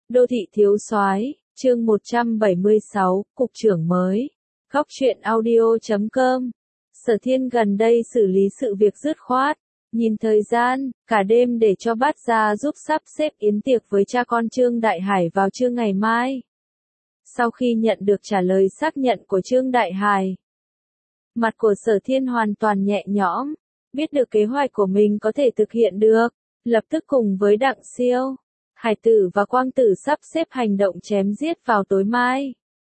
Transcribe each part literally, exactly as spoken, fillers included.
Đô thị thiếu soái, chương một trăm bảy mươi sáu, cục trưởng mới. Góc truyện audio chấm com. Sở Thiên gần đây xử lý sự việc dứt khoát, nhìn thời gian, cả đêm để cho Bát Gia giúp sắp xếp yến tiệc với cha con Trương Đại Hải vào trưa ngày mai. Sau khi nhận được trả lời xác nhận của Trương Đại Hải, mặt của Sở Thiên hoàn toàn nhẹ nhõm, biết được kế hoạch của mình có thể thực hiện được, lập tức cùng với Đặng Siêu, Hải Tử và Quang Tử sắp xếp hành động chém giết vào tối mai.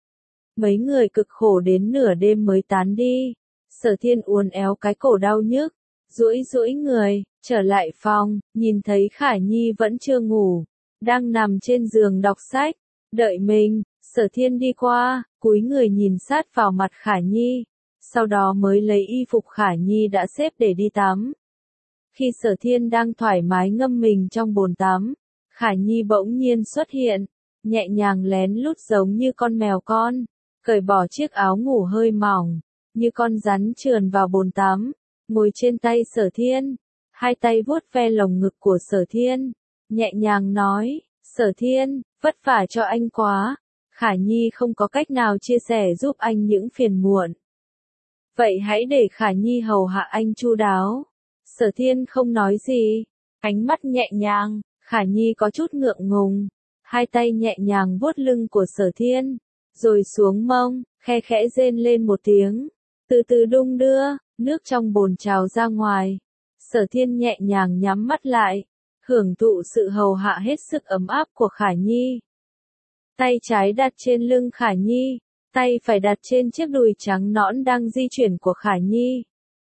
Mấy người cực khổ đến nửa đêm mới tán đi. Sở Thiên uốn éo cái cổ đau nhức, duỗi duỗi người, trở lại phòng, nhìn thấy Khải Nhi vẫn chưa ngủ, đang nằm trên giường đọc sách, đợi mình. Sở Thiên đi qua, cúi người nhìn sát vào mặt Khải Nhi, sau đó mới lấy y phục Khải Nhi đã xếp để đi tắm. Khi Sở Thiên đang thoải mái ngâm mình trong bồn tắm, Khải Nhi bỗng nhiên xuất hiện, nhẹ nhàng lén lút giống như con mèo con, cởi bỏ chiếc áo ngủ hơi mỏng, như con rắn trườn vào bồn tắm, ngồi trên tay Sở Thiên, hai tay vuốt ve lồng ngực của Sở Thiên, nhẹ nhàng nói, Sở Thiên, vất vả cho anh quá, Khải Nhi không có cách nào chia sẻ giúp anh những phiền muộn. Vậy hãy để Khải Nhi hầu hạ anh chu đáo. Sở Thiên không nói gì, ánh mắt nhẹ nhàng, Khải Nhi có chút ngượng ngùng, hai tay nhẹ nhàng vuốt lưng của Sở Thiên, rồi xuống mông, khe khẽ rên lên một tiếng, từ từ đung đưa, nước trong bồn trào ra ngoài. Sở Thiên nhẹ nhàng nhắm mắt lại, hưởng thụ sự hầu hạ hết sức ấm áp của Khải Nhi. Tay trái đặt trên lưng Khải Nhi, tay phải đặt trên chiếc đùi trắng nõn đang di chuyển của Khải Nhi.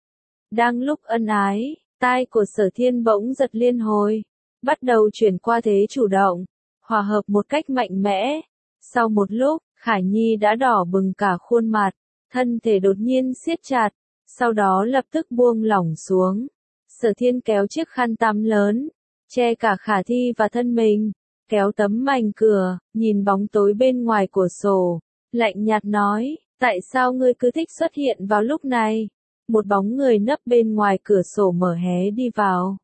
Đang lúc ân ái, tai của Sở Thiên bỗng giật liên hồi, bắt đầu chuyển qua thế chủ động, hòa hợp một cách mạnh mẽ. Sau một lúc, Khải Nhi đã đỏ bừng cả khuôn mặt, thân thể đột nhiên siết chặt, sau đó lập tức buông lỏng xuống. Sở Thiên kéo chiếc khăn tắm lớn, che cả khả thi và thân mình, kéo tấm mành cửa, nhìn bóng tối bên ngoài cửa sổ, lạnh nhạt nói, tại sao ngươi cứ thích xuất hiện vào lúc này? Một bóng người nấp bên ngoài cửa sổ mở hé đi vào.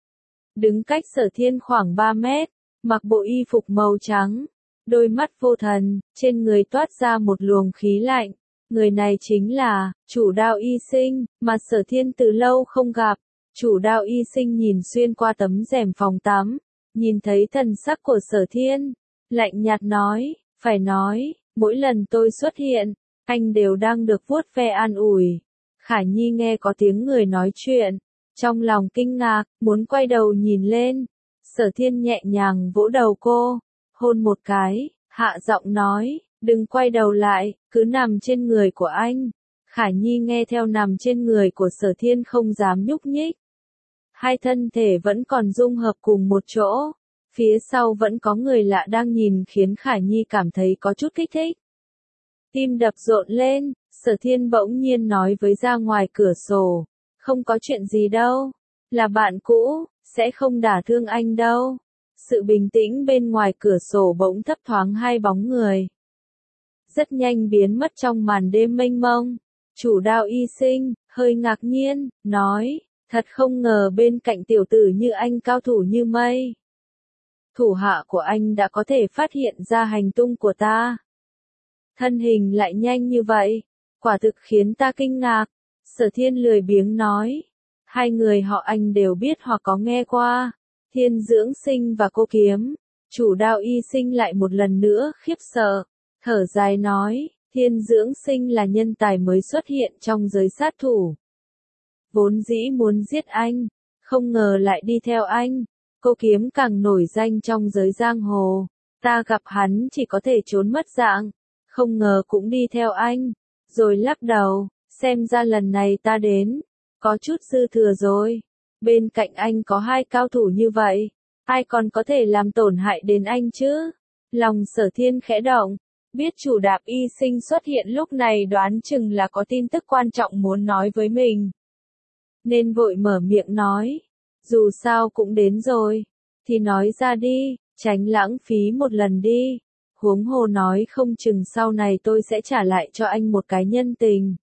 Đứng cách Sở Thiên khoảng ba mét, mặc bộ y phục màu trắng, đôi mắt vô thần, trên người toát ra một luồng khí lạnh. Người này chính là Chủ Đao Y Sinh, mà Sở Thiên từ lâu không gặp. Chủ Đao Y Sinh nhìn xuyên qua tấm rèm phòng tắm, nhìn thấy thần sắc của Sở Thiên, lạnh nhạt nói, phải nói, mỗi lần tôi xuất hiện, anh đều đang được vuốt ve an ủi. Khải Nhi nghe có tiếng người nói chuyện, trong lòng kinh ngạc, muốn quay đầu nhìn lên. Sở Thiên nhẹ nhàng vỗ đầu cô, hôn một cái, hạ giọng nói, đừng quay đầu lại, cứ nằm trên người của anh. Khải Nhi nghe theo nằm trên người của Sở Thiên không dám nhúc nhích. Hai thân thể vẫn còn dung hợp cùng một chỗ, phía sau vẫn có người lạ đang nhìn khiến Khải Nhi cảm thấy có chút kích thích. Tim đập rộn lên, Sở Thiên bỗng nhiên nói với ra ngoài cửa sổ, không có chuyện gì đâu, là bạn cũ, sẽ không đả thương anh đâu. Sự bình tĩnh bên ngoài cửa sổ bỗng thấp thoáng hai bóng người, rất nhanh biến mất trong màn đêm mênh mông. Chủ Đao Y Sinh, hơi ngạc nhiên, nói, thật không ngờ bên cạnh tiểu tử như anh cao thủ như mây. Thủ hạ của anh đã có thể phát hiện ra hành tung của ta. Thân hình lại nhanh như vậy, quả thực khiến ta kinh ngạc. Sở Thiên lười biếng nói, hai người họ anh đều biết hoặc có nghe qua, Thiên Dưỡng Sinh và Cô Kiếm. Chủ Đao Y Sinh lại một lần nữa khiếp sợ, thở dài nói, Thiên Dưỡng Sinh là nhân tài mới xuất hiện trong giới sát thủ. Vốn dĩ muốn giết anh, không ngờ lại đi theo anh. Cô Kiếm càng nổi danh trong giới giang hồ, ta gặp hắn chỉ có thể trốn mất dạng, không ngờ cũng đi theo anh. Rồi lắc đầu, xem ra lần này ta đến, có chút dư thừa rồi. Bên cạnh anh có hai cao thủ như vậy, ai còn có thể làm tổn hại đến anh chứ? Lòng Sở Thiên khẽ động, biết Chủ Đao Y Sinh xuất hiện lúc này đoán chừng là có tin tức quan trọng muốn nói với mình, nên vội mở miệng nói, dù sao cũng đến rồi, thì nói ra đi, tránh lãng phí một lần đi. Huống hồ nói không chừng sau này tôi sẽ trả lại cho anh một cái nhân tình.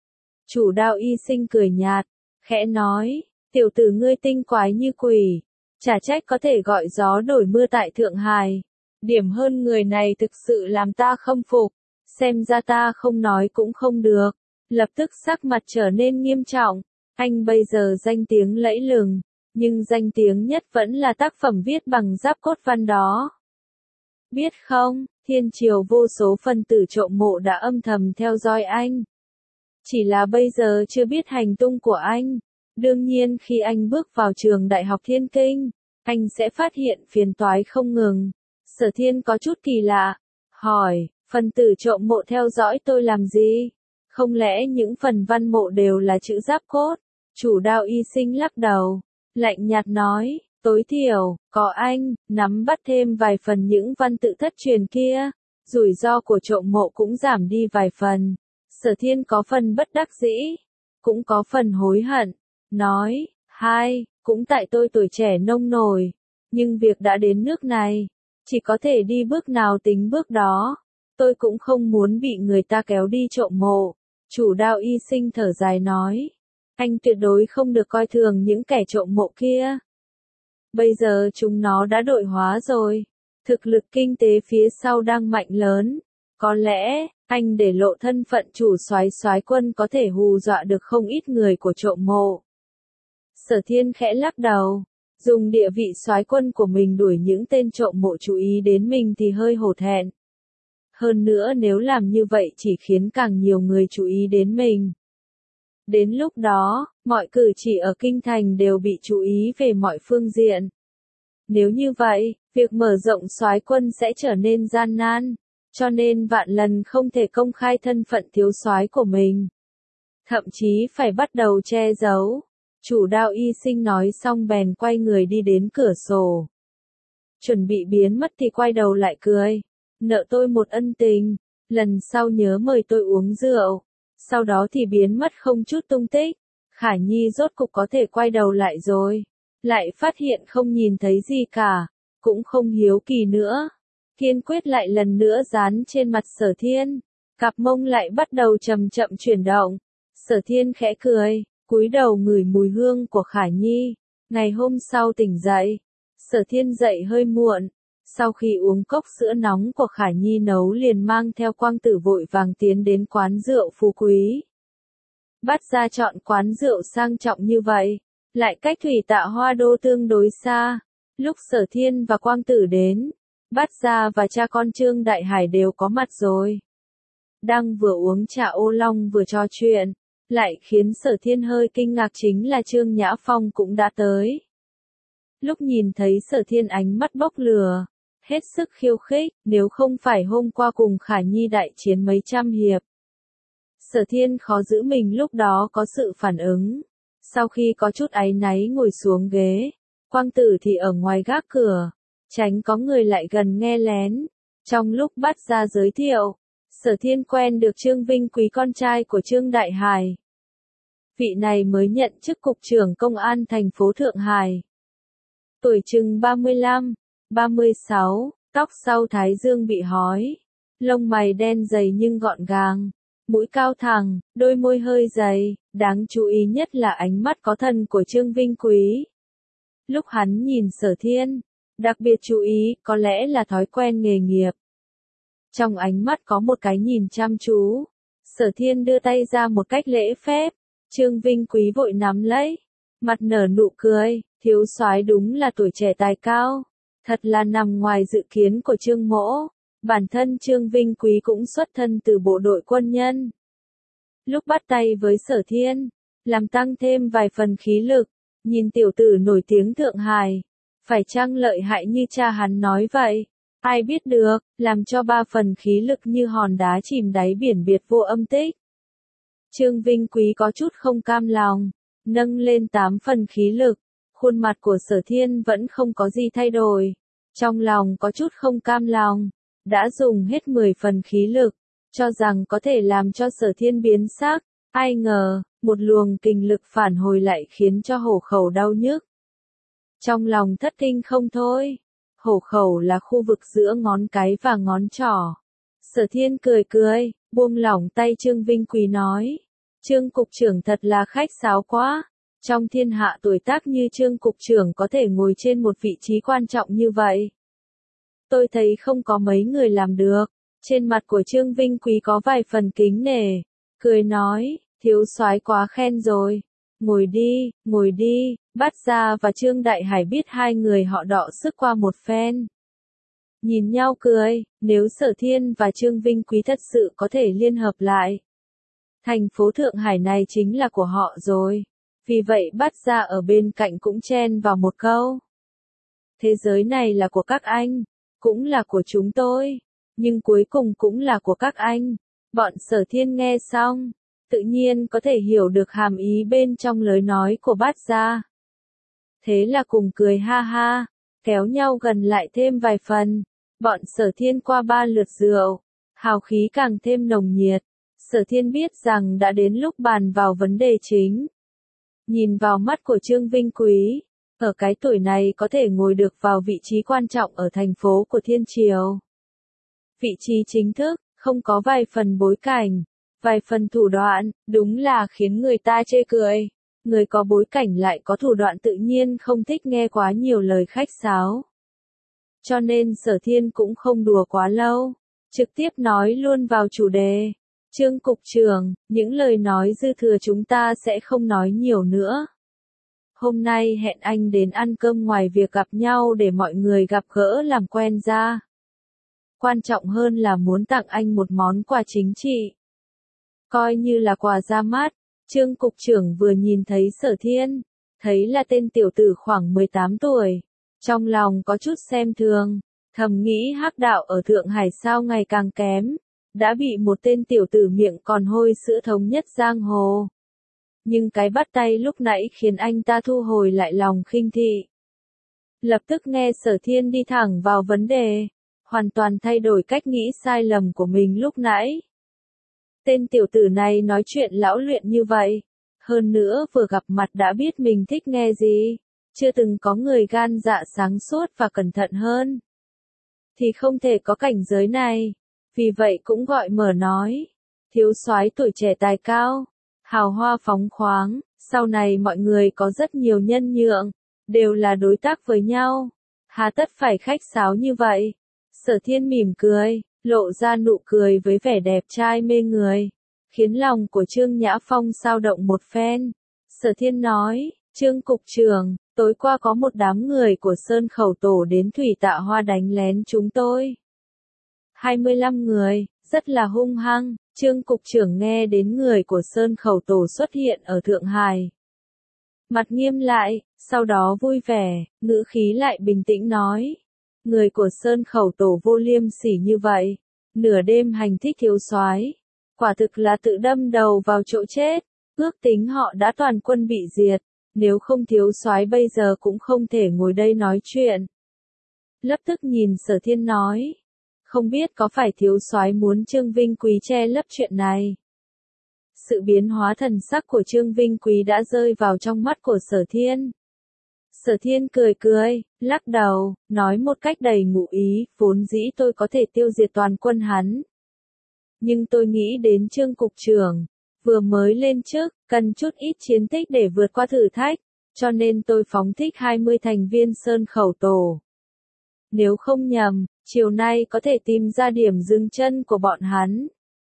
Chủ Đao Y Sinh cười nhạt, khẽ nói, tiểu tử ngươi tinh quái như quỷ, chả trách có thể gọi gió đổi mưa tại Thượng Hải. Điểm hơn người này thực sự làm ta khâm phục. Xem ra ta không nói cũng không được. Lập tức sắc mặt trở nên nghiêm trọng. Anh bây giờ danh tiếng lẫy lừng. Nhưng danh tiếng nhất vẫn là tác phẩm viết bằng giáp cốt văn đó. Biết không, thiên triều vô số phần tử trộm mộ đã âm thầm theo dõi anh. Chỉ là bây giờ chưa biết hành tung của anh. Đương nhiên khi anh bước vào trường Đại học Thiên Kinh, anh sẽ phát hiện phiền toái không ngừng. Sở Thiên có chút kỳ lạ, hỏi, phần tử trộm mộ theo dõi tôi làm gì? Không lẽ những phần văn mộ đều là chữ giáp cốt? Chủ Đao Y Sinh lắc đầu, lạnh nhạt nói, tối thiểu, có anh, nắm bắt thêm vài phần những văn tự thất truyền kia, rủi ro của trộm mộ cũng giảm đi vài phần. Sở Thiên có phần bất đắc dĩ, cũng có phần hối hận, nói, hai, cũng tại tôi tuổi trẻ nông nổi, nhưng việc đã đến nước này, chỉ có thể đi bước nào tính bước đó, tôi cũng không muốn bị người ta kéo đi trộm mộ. Chủ Đao Y Sinh thở dài nói, anh tuyệt đối không được coi thường những kẻ trộm mộ kia. Bây giờ chúng nó đã đội hóa rồi, thực lực kinh tế phía sau đang mạnh lớn, có lẽ anh để lộ thân phận chủ soái soái quân có thể hù dọa được không ít người của trộm mộ. Sở Thiên khẽ lắc đầu, dùng địa vị soái quân của mình đuổi những tên trộm mộ chú ý đến mình thì hơi hổ thẹn. Hơn nữa nếu làm như vậy chỉ khiến càng nhiều người chú ý đến mình. Đến lúc đó, mọi cử chỉ ở kinh thành đều bị chú ý về mọi phương diện. Nếu như vậy, việc mở rộng soái quân sẽ trở nên gian nan, cho nên vạn lần không thể công khai thân phận thiếu soái của mình. Thậm chí phải bắt đầu che giấu. Chủ Đao Y Sinh nói xong bèn quay người đi đến cửa sổ. Chuẩn bị biến mất thì quay đầu lại cười. Nợ tôi một ân tình, lần sau nhớ mời tôi uống rượu. Sau đó thì biến mất không chút tung tích. Khả Nhi rốt cục có thể quay đầu lại rồi. Lại phát hiện không nhìn thấy gì cả. Cũng không hiếu kỳ nữa. Kiên quyết lại lần nữa dán trên mặt Sở Thiên. Cặp mông lại bắt đầu chậm chậm chuyển động. Sở Thiên khẽ cười, cúi đầu ngửi mùi hương của Khả Nhi. Ngày hôm sau tỉnh dậy. Sở Thiên dậy hơi muộn. Sau khi uống cốc sữa nóng của Khả Nhi nấu liền mang theo Quang Tử vội vàng tiến đến quán rượu phú quý. Bắt ra chọn quán rượu sang trọng như vậy, lại cách Thủy Tạ Hoa Đô tương đối xa. Lúc Sở Thiên và Quang Tử đến, Bát Gia và cha con Trương Đại Hải đều có mặt rồi. Đang vừa uống trà ô long vừa trò chuyện, lại khiến Sở Thiên hơi kinh ngạc chính là Trương Nhã Phong cũng đã tới. Lúc nhìn thấy Sở Thiên ánh mắt bốc lửa, hết sức khiêu khích, nếu không phải hôm qua cùng Khả Nhi đại chiến mấy trăm hiệp. Sở Thiên khó giữ mình lúc đó có sự phản ứng. Sau khi có chút áy náy ngồi xuống ghế, Quang Tử thì ở ngoài gác cửa, tránh có người lại gần nghe lén. Trong lúc Bát Gia giới thiệu, Sở Thiên quen được Trương Vinh Quý con trai của Trương Đại Hải. Vị này mới nhận chức cục trưởng công an thành phố Thượng Hải. Tuổi chừng ba mươi lăm, ba mươi sáu, tóc sau thái dương bị hói, lông mày đen dày nhưng gọn gàng, mũi cao thẳng, đôi môi hơi dày, đáng chú ý nhất là ánh mắt có thần của Trương Vinh Quý. Lúc hắn nhìn Sở Thiên, đặc biệt chú ý, có lẽ là thói quen nghề nghiệp. Trong ánh mắt có một cái nhìn chăm chú. Sở Thiên đưa tay ra một cách lễ phép, Trương Vinh Quý vội nắm lấy, mặt nở nụ cười, thiếu soái đúng là tuổi trẻ tài cao, thật là nằm ngoài dự kiến của Trương Mỗ. Bản thân Trương Vinh Quý cũng xuất thân từ bộ đội quân nhân. Lúc bắt tay với Sở Thiên, làm tăng thêm vài phần khí lực, nhìn tiểu tử nổi tiếng Thượng Hải, phải chăng lợi hại như cha hắn nói vậy? Ai biết được, làm cho ba phần khí lực như hòn đá chìm đáy biển biệt vô âm tích. Trương Vinh Quý có chút không cam lòng, nâng lên tám phần khí lực, khuôn mặt của Sở Thiên vẫn không có gì thay đổi. Trong lòng có chút không cam lòng, đã dùng hết mười phần khí lực, cho rằng có thể làm cho Sở Thiên biến sắc, ai ngờ, một luồng kình lực phản hồi lại khiến cho hổ khẩu đau nhức. Trong lòng thất kinh không thôi. Hổ khẩu là khu vực giữa ngón cái và ngón trỏ. Sở Thiên cười cười, buông lỏng tay Trương Vinh Quý nói. Trương cục trưởng thật là khách sáo quá. Trong thiên hạ tuổi tác như Trương cục trưởng có thể ngồi trên một vị trí quan trọng như vậy. tôi thấy không có mấy người làm được. Trên mặt của Trương Vinh Quý có vài phần kính nể, cười nói, thiếu soái quá khen rồi. Ngồi đi, ngồi đi, Bát Gia và Trương Đại Hải biết hai người họ đọ sức qua một phen. Nhìn nhau cười, nếu Sở Thiên và Trương Vinh Quý thật sự có thể liên hợp lại. Thành phố Thượng Hải này chính là của họ rồi. Vì vậy Bát Gia ở bên cạnh cũng chen vào một câu. Thế giới này là của các anh, cũng là của chúng tôi, nhưng cuối cùng cũng là của các anh. Bọn Sở Thiên nghe xong, tự nhiên có thể hiểu được hàm ý bên trong lời nói của Bát Gia. Thế là cùng cười ha ha, kéo nhau gần lại thêm vài phần. Bọn Sở Thiên qua ba lượt rượu, hào khí càng thêm nồng nhiệt. Sở Thiên biết rằng đã đến lúc bàn vào vấn đề chính. Nhìn vào mắt của Trương Vinh Quý, ở cái tuổi này có thể ngồi được vào vị trí quan trọng ở thành phố của Thiên Triều. Vị trí chính thức, không có vài phần bối cảnh, vài phần thủ đoạn, đúng là khiến người ta chê cười. Người có bối cảnh lại có thủ đoạn tự nhiên không thích nghe quá nhiều lời khách sáo. Cho nên Sở Thiên cũng không đùa quá lâu, trực tiếp nói luôn vào chủ đề. Trương Cục trưởng, những lời nói dư thừa chúng ta sẽ không nói nhiều nữa. Hôm nay hẹn anh đến ăn cơm ngoài việc gặp nhau để mọi người gặp gỡ làm quen ra. Quan trọng hơn là muốn tặng anh một món quà chính trị. Coi như là quà ra mắt. Trương Cục trưởng vừa nhìn thấy Sở Thiên, thấy là tên tiểu tử khoảng mười tám tuổi. Trong lòng có chút xem thường, thầm nghĩ hắc đạo ở Thượng Hải sao ngày càng kém. Đã bị một tên tiểu tử miệng còn hôi sữa thống nhất giang hồ. Nhưng cái bắt tay lúc nãy khiến anh ta thu hồi lại lòng khinh thị. Lập tức nghe Sở Thiên đi thẳng vào vấn đề, hoàn toàn thay đổi cách nghĩ sai lầm của mình lúc nãy. Tên tiểu tử này nói chuyện lão luyện như vậy, hơn nữa vừa gặp mặt đã biết mình thích nghe gì, chưa từng có người gan dạ sáng suốt và cẩn thận hơn. Thì không thể có cảnh giới này. Vì vậy cũng gọi mở nói, thiếu soái tuổi trẻ tài cao, hào hoa phóng khoáng, sau này mọi người có rất nhiều nhân nhượng, đều là đối tác với nhau, hà tất phải khách sáo như vậy. Sở Thiên mỉm cười, lộ ra nụ cười với vẻ đẹp trai mê người, khiến lòng của Trương Nhã Phong xao động một phen. Sở Thiên nói, Trương Cục trưởng, tối qua có một đám người của Sơn Khẩu Tổ đến Thủy Tạ Hoa đánh lén chúng tôi. hai mươi lăm người, rất là hung hăng. Trương Cục trưởng nghe đến người của Sơn Khẩu Tổ xuất hiện ở Thượng Hải. Mặt nghiêm lại, sau đó vui vẻ, ngữ khí lại bình tĩnh nói. Người của Sơn Khẩu Tổ vô liêm sỉ như vậy, nửa đêm hành thích thiếu soái, quả thực là tự đâm đầu vào chỗ chết. Ước tính họ đã toàn quân bị diệt, nếu không thiếu soái bây giờ cũng không thể ngồi đây nói chuyện. Lập tức nhìn Sở Thiên nói. Không biết có phải thiếu soái muốn Trương Vinh Quý che lấp chuyện này. Sự biến hóa thần sắc của Trương Vinh Quý đã rơi vào trong mắt của Sở Thiên. Sở Thiên cười cười, lắc đầu, nói một cách đầy ngụ ý, vốn dĩ tôi có thể tiêu diệt toàn quân hắn. Nhưng tôi nghĩ đến Trương Cục trưởng, vừa mới lên chức, cần chút ít chiến tích để vượt qua thử thách, cho nên tôi phóng thích hai mươi thành viên Sơn Khẩu Tổ. Nếu không nhầm, chiều nay có thể tìm ra điểm dừng chân của bọn hắn.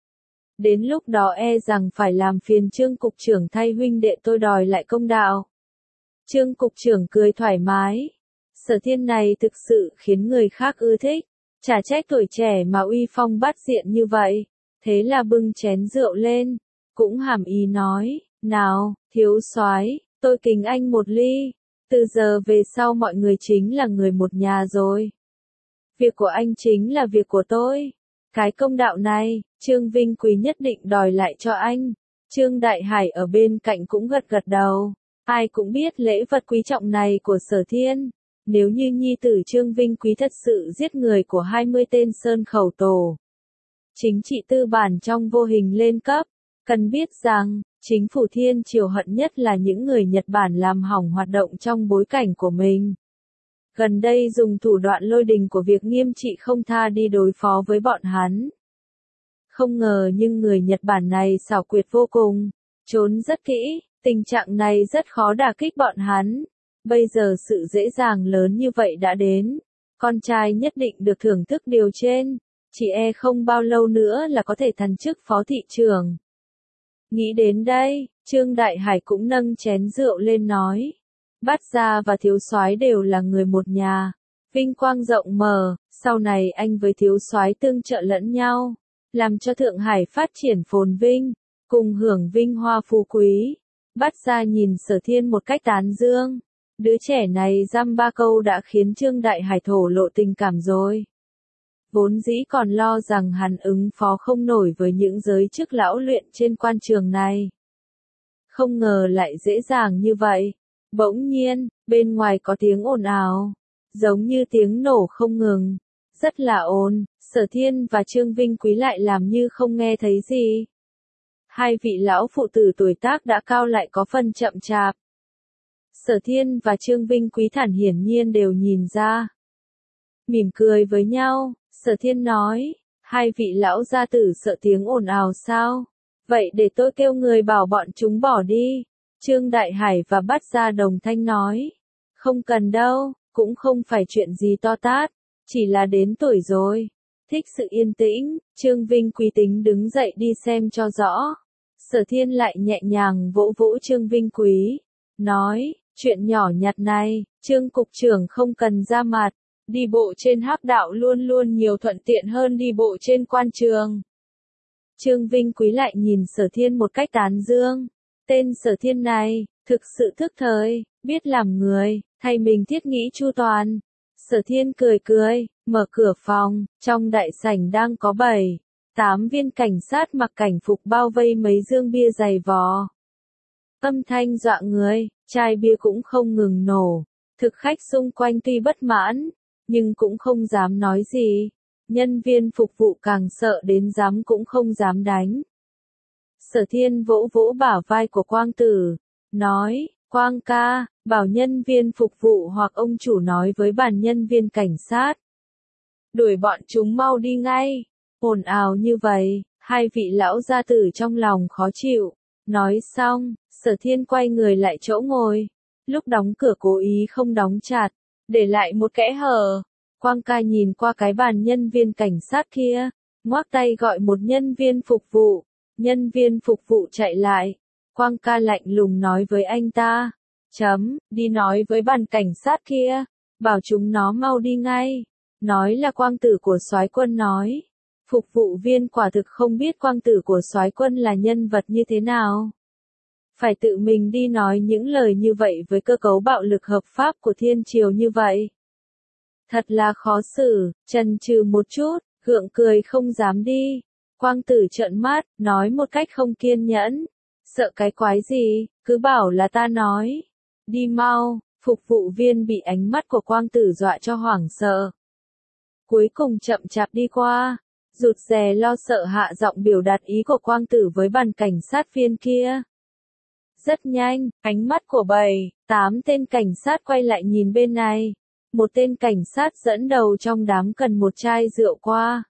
Đến lúc đó e rằng phải làm phiền Trương Cục trưởng thay huynh đệ tôi đòi lại công đạo. Trương Cục trưởng cười thoải mái. Sở Thiên này thực sự khiến người khác ưa thích. Chả trách tuổi trẻ mà uy phong bát diện như vậy. Thế là bưng chén rượu lên, cũng hàm ý nói, nào, thiếu soái, tôi kính anh một ly. Từ giờ về sau mọi người chính là người một nhà rồi. Việc của anh chính là việc của tôi. Cái công đạo này, Trương Vinh Quý nhất định đòi lại cho anh. Trương Đại Hải ở bên cạnh cũng gật gật đầu. Ai cũng biết lễ vật quý trọng này của Sở Thiên. Nếu như nhi tử Trương Vinh Quý thật sự giết người của hai mươi tên Sơn Khẩu Tổ. Chính trị tư bản trong vô hình lên cấp. Cần biết rằng, chính phủ Thiên Triều hận nhất là những người Nhật Bản làm hỏng hoạt động trong bối cảnh của mình. Gần đây dùng thủ đoạn lôi đình của việc nghiêm trị không tha đi đối phó với bọn hắn. Không ngờ nhưng người Nhật Bản này xảo quyệt vô cùng, trốn rất kỹ, tình trạng này rất khó đả kích bọn hắn. Bây giờ sự dễ dàng lớn như vậy đã đến, con trai nhất định được thưởng thức điều trên, chỉ e không bao lâu nữa là có thể thăng chức phó thị trưởng. Nghĩ đến đây, Trương Đại Hải cũng nâng chén rượu lên nói, Bát Gia và Thiếu Soái đều là người một nhà, vinh quang rộng mở, sau này anh với Thiếu Soái tương trợ lẫn nhau, làm cho Thượng Hải phát triển phồn vinh, cùng hưởng vinh hoa phú quý. Bát Gia nhìn Sở Thiên một cách tán dương, đứa trẻ này dăm ba câu đã khiến Trương Đại Hải thổ lộ tình cảm rồi. Vốn dĩ còn lo rằng hắn ứng phó không nổi với những giới chức lão luyện trên quan trường này. Không ngờ lại dễ dàng như vậy. Bỗng nhiên, bên ngoài có tiếng ồn ào, giống như tiếng nổ không ngừng, rất là ồn. Sở Thiên và Trương Vinh Quý lại làm như không nghe thấy gì. Hai vị lão phụ tử tuổi tác đã cao lại có phần chậm chạp. Sở Thiên và Trương Vinh Quý thản hiển nhiên đều nhìn ra. Mỉm cười với nhau, Sở Thiên nói, hai vị lão gia tử sợ tiếng ồn ào sao? Vậy để tôi kêu người bảo bọn chúng bỏ đi. Trương Đại Hải và Bát Gia đồng thanh nói, không cần đâu, cũng không phải chuyện gì to tát, chỉ là đến tuổi rồi. Thích sự yên tĩnh, Trương Vinh Quý tính đứng dậy đi xem cho rõ. Sở Thiên lại nhẹ nhàng vỗ vỗ Trương Vinh Quý, nói, chuyện nhỏ nhặt này, Trương cục trưởng không cần ra mặt, đi bộ trên hắc đạo luôn luôn nhiều thuận tiện hơn đi bộ trên quan trường. Trương Vinh Quý lại nhìn Sở Thiên một cách tán dương, tên Sở Thiên này, thực sự thức thời, biết làm người, thay mình thiết nghĩ chu toàn. Sở Thiên cười cười, mở cửa phòng, trong đại sảnh đang có bảy, tám viên cảnh sát mặc cảnh phục bao vây mấy dương bia dày vò. Âm thanh dọa người, chai bia cũng không ngừng nổ, thực khách xung quanh tuy bất mãn, nhưng cũng không dám nói gì. Nhân viên phục vụ càng sợ đến dám cũng không dám đánh. Sở Thiên vỗ vỗ bả vai của Quang Tử, nói, Quang ca, bảo nhân viên phục vụ hoặc ông chủ nói với bản nhân viên cảnh sát. Đuổi bọn chúng mau đi ngay. Ồn ào như vậy, hai vị lão gia tử trong lòng khó chịu. Nói xong, Sở Thiên quay người lại chỗ ngồi. Lúc đóng cửa cố ý không đóng chặt, để lại một kẽ hở. Quang ca nhìn qua cái bàn nhân viên cảnh sát kia, ngoắc tay gọi một nhân viên phục vụ. Nhân viên phục vụ chạy lại. Quang ca lạnh lùng nói với anh ta, chấm, đi nói với bàn cảnh sát kia, bảo chúng nó mau đi ngay. Nói là Quang tử của soái quân nói. Phục vụ viên quả thực không biết Quang tử của soái quân là nhân vật như thế nào. Phải tự mình đi nói những lời như vậy với cơ cấu bạo lực hợp pháp của thiên triều như vậy. Thật là khó xử, chần chừ một chút, gượng cười không dám đi. Quang tử trợn mắt, nói một cách không kiên nhẫn. Sợ cái quái gì, cứ bảo là ta nói. Đi mau, phục vụ viên bị ánh mắt của Quang tử dọa cho hoảng sợ. Cuối cùng chậm chạp đi qua, rụt rè lo sợ hạ giọng biểu đạt ý của Quang tử với bàn cảnh sát viên kia. Rất nhanh, ánh mắt của bảy, tám tên cảnh sát quay lại nhìn bên này. Một tên cảnh sát dẫn đầu trong đám cần một chai rượu qua.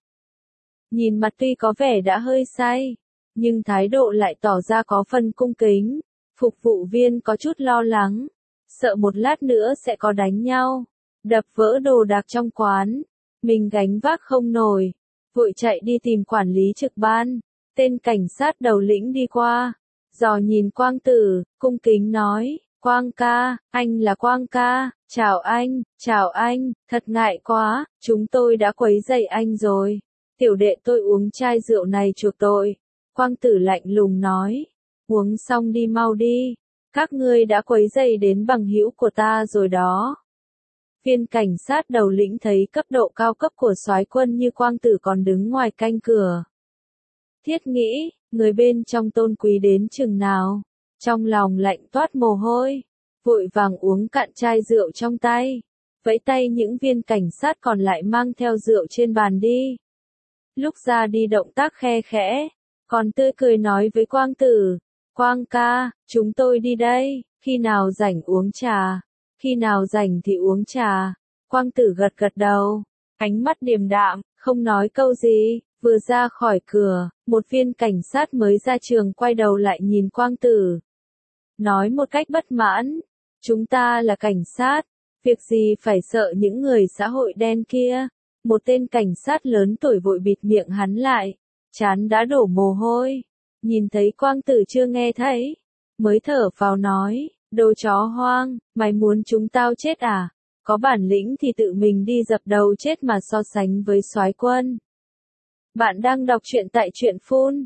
Nhìn mặt tuy có vẻ đã hơi say, nhưng thái độ lại tỏ ra có phần cung kính. Phục vụ viên có chút lo lắng, sợ một lát nữa sẽ có đánh nhau, đập vỡ đồ đạc trong quán. Mình gánh vác không nổi, vội chạy đi tìm quản lý trực ban. Tên cảnh sát đầu lĩnh đi qua, dò nhìn Quang tử, cung kính nói, Quang ca, anh là Quang ca, chào anh, chào anh, thật ngại quá, chúng tôi đã quấy rầy anh rồi. Tiểu đệ tôi uống chai rượu này chuộc tội. Quang tử lạnh lùng nói, uống xong đi mau đi, các ngươi đã quấy rầy đến bằng hữu của ta rồi đó. Viên cảnh sát đầu lĩnh thấy cấp độ cao cấp của soái quân như Quang tử còn đứng ngoài canh cửa. Thiết nghĩ, người bên trong tôn quý đến chừng nào, trong lòng lạnh toát mồ hôi, vội vàng uống cạn chai rượu trong tay, vẫy tay những viên cảnh sát còn lại mang theo rượu trên bàn đi. Lúc ra đi động tác khe khẽ, còn tươi cười nói với Quang tử, Quang ca, chúng tôi đi đây, khi nào rảnh uống trà, khi nào rảnh thì uống trà. Quang tử gật gật đầu, ánh mắt điềm đạm, không nói câu gì, vừa ra khỏi cửa, một viên cảnh sát mới ra trường quay đầu lại nhìn Quang tử. Nói một cách bất mãn, chúng ta là cảnh sát, Việc gì phải sợ những người xã hội đen kia? Một tên cảnh sát lớn tuổi vội bịt miệng hắn lại, trán đã đổ mồ hôi. Nhìn thấy Quang Tử chưa nghe thấy, mới thở phào nói, đồ chó hoang, mày muốn chúng tao chết à? Có bản lĩnh thì tự mình đi dập đầu chết mà so sánh với soái quân. Bạn đang đọc truyện tại truyện phun.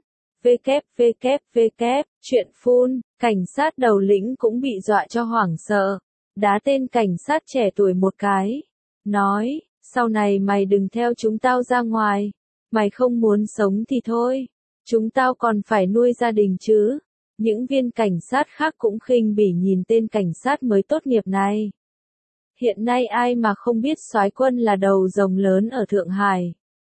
www. Truyện phun, cảnh sát đầu lĩnh cũng bị dọa cho hoảng sợ. Đá tên cảnh sát trẻ tuổi một cái. Nói, sau này mày đừng theo chúng tao ra ngoài. Mày không muốn sống thì thôi. Chúng tao còn phải nuôi gia đình chứ. Những viên cảnh sát khác cũng khinh bỉ nhìn tên cảnh sát mới tốt nghiệp này. Hiện nay ai mà không biết soái quân là đầu rồng lớn ở Thượng Hải.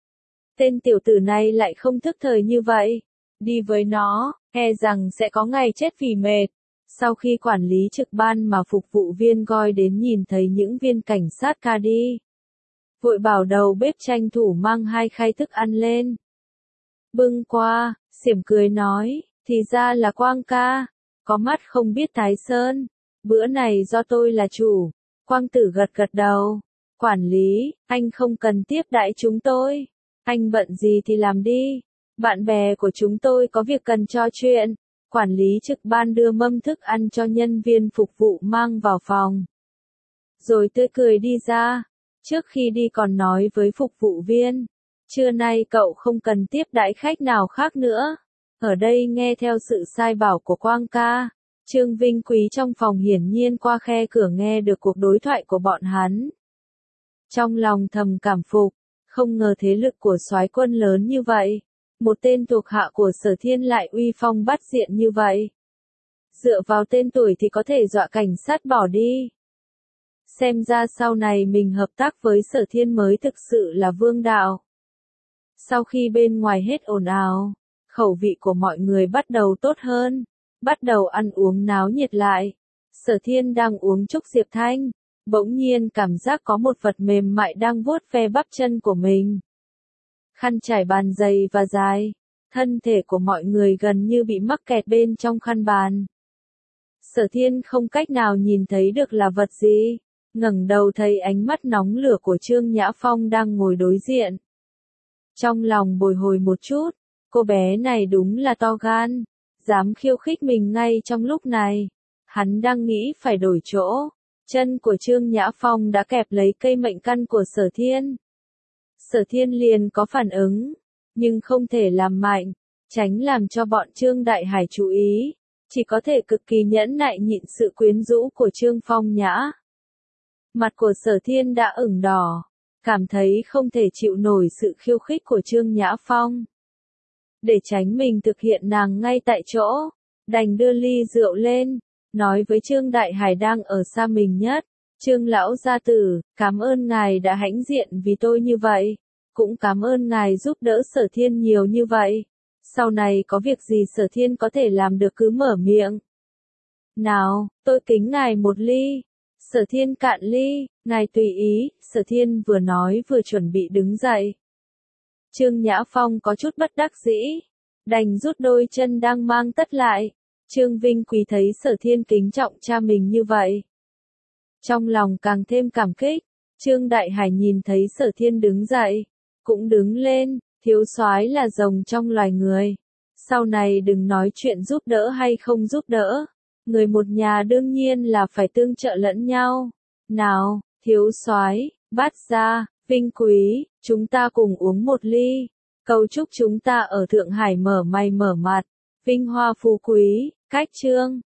Tên tiểu tử này lại không thức thời như vậy. Đi với nó, e rằng sẽ có ngày chết vì mệt. Sau khi quản lý trực ban mà phục vụ viên gọi đến nhìn thấy những viên cảnh sát ca đi. Vội bảo đầu bếp tranh thủ mang hai khay thức ăn lên. Bưng qua, xỉm cười nói, thì ra là Quang ca, có mắt không biết Thái Sơn. Bữa này do tôi là chủ. Quang Tử gật gật đầu. Quản lý, anh không cần tiếp đãi chúng tôi. Anh bận gì thì làm đi. Bạn bè của chúng tôi có việc cần trò chuyện. Quản lý trực ban đưa mâm thức ăn cho nhân viên phục vụ mang vào phòng. Rồi tươi cười đi ra. Trước khi đi còn nói với phục vụ viên. Trưa nay cậu không cần tiếp đãi khách nào khác nữa. Ở đây nghe theo sự sai bảo của Quang ca. Trương Vinh Quý trong phòng hiển nhiên qua khe cửa nghe được cuộc đối thoại của bọn hắn. Trong lòng thầm cảm phục, không ngờ thế lực của soái quân lớn như vậy. Một tên thuộc hạ của Sở Thiên lại uy phong bắt diện như vậy. Dựa vào tên tuổi thì có thể dọa cảnh sát bỏ đi. Xem ra sau này mình hợp tác với Sở Thiên mới thực sự là vương đạo. Sau khi bên ngoài hết ồn ào, khẩu vị của mọi người bắt đầu tốt hơn. Bắt đầu ăn uống náo nhiệt lại. Sở Thiên đang uống chúc Diệp Thanh. Bỗng nhiên cảm giác có một vật mềm mại đang vuốt ve bắp chân của mình. Khăn trải bàn dày và dài. Thân thể của mọi người gần như bị mắc kẹt bên trong khăn bàn. Sở Thiên không cách nào nhìn thấy được là vật gì. Ngẩng đầu thấy ánh mắt nóng lửa của Trương Nhã Phong đang ngồi đối diện. Trong lòng bồi hồi một chút. Cô bé này đúng là to gan. Dám khiêu khích mình ngay trong lúc này. Hắn đang nghĩ phải đổi chỗ. Chân của Trương Nhã Phong đã kẹp lấy cây mệnh căn của Sở Thiên. Sở Thiên liền có phản ứng. Nhưng không thể làm mạnh. Tránh làm cho bọn Trương Đại Hải chú ý. Chỉ có thể cực kỳ nhẫn nại nhịn sự quyến rũ của Trương Phong Nhã. Mặt của Sở Thiên đã ửng đỏ. Cảm thấy không thể chịu nổi sự khiêu khích của Trương Nhã Phong. Để tránh mình thực hiện nàng ngay tại chỗ, đành đưa ly rượu lên, nói với Trương Đại Hải đang ở xa mình nhất. Trương lão gia tử, cảm ơn ngài đã hãnh diện vì tôi như vậy. Cũng cảm ơn ngài giúp đỡ Sở Thiên nhiều như vậy. Sau này có việc gì Sở Thiên có thể làm được cứ mở miệng. Nào, tôi kính ngài một ly. Sở Thiên cạn ly, ngài tùy ý. Sở Thiên vừa nói vừa chuẩn bị đứng dậy. Trương Nhã Phong có chút bất đắc dĩ, đành rút đôi chân đang mang tất lại. Trương Vinh Quý thấy Sở Thiên kính trọng cha mình như vậy. Trong lòng càng thêm cảm kích. Trương Đại Hải nhìn thấy Sở Thiên đứng dậy, cũng đứng lên, thiếu soái là rồng trong loài người. Sau này đừng nói chuyện giúp đỡ hay không giúp đỡ. Người một nhà đương nhiên là phải tương trợ lẫn nhau. Nào, thiếu soái, bát ra. Vinh Quý, chúng ta cùng uống một ly. Cầu chúc chúng ta ở Thượng Hải mở may mở mặt. Vinh hoa phú quý, cách Trương.